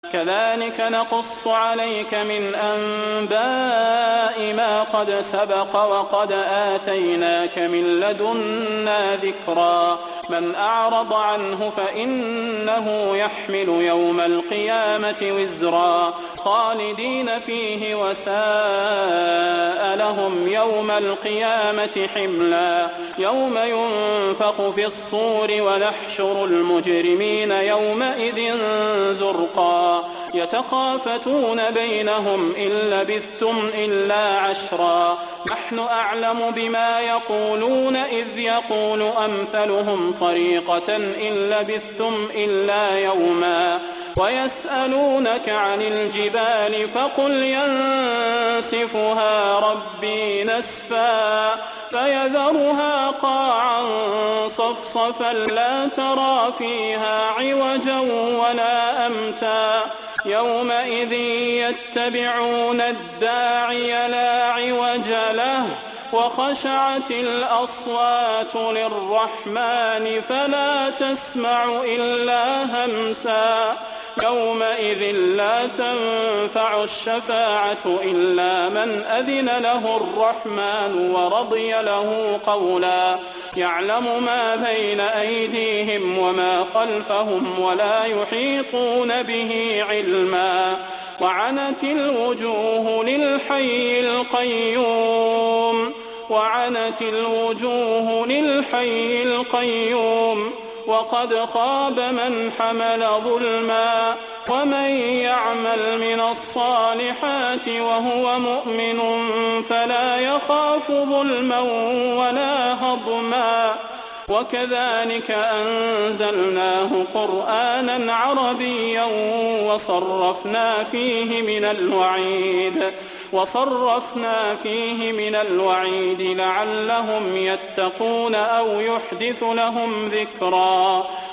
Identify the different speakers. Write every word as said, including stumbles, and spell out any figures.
Speaker 1: كذلك نقص عليك من أنباء ما قد سبق وقد آتيناك من لدنا ذكرا من أعرض عنه فإنه يحمل يوم القيامة وزرا خالدين فيه وساء لهم يوم القيامة حملا يوم ينفخ في الصور ونحشر المجرمين يومئذ زرقا يتخافتون بينهم إن لبثتم إلا عشرا نحن أعلم بما يقولون إذ يقول أمثلهم طريقة إن لبثتم إلا يوما ويسألونك عن الجبال فقل ينسفها ربي نسفا فيذرها قاعا صفصفا لا ترى فيها عوجا ولا أمتا يومئذ يتبعون الداعي لا عوج له وخشعت الأصوات للرحمن فلا تسمع إلا همسا يومئذ لا تنفع الشفاعة إلا من أذن له الرحمن ورضي له قولا يعلم ما بين أيديهم وما خلفهم ولا يحيطون به علما وعنت الوجوه للحي القيوم وعنت الوجوه للحي القيوم وقد خاب من حمل ظلما ومن يعمل من الصالحات وهو مؤمن فلا يخاف ظلما ولا هضما وكذلك أنزلناه قرآنا عربيا وصرفنا فيه من الوعيد وصرفنا فيه من الوعيد لعلهم يتقون أو يحدث لهم ذكرا